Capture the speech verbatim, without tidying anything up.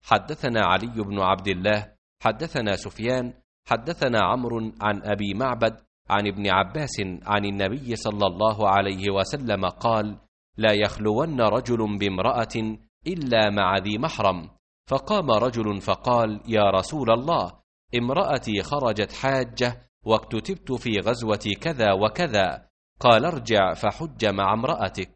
حدثنا علي بن عبد الله حدثنا سفيان حدثنا عمرو عن أبي معبد عن ابن عباس عن النبي صلى الله عليه وسلم قال: لا يخلون رجل بامرأة إلا مع ذي محرم. فقام رجل فقال: يا رسول الله، امرأتي خرجت حاجة واكتتبت في غزوة كذا وكذا. قال: ارجع فحج مع امرأتك.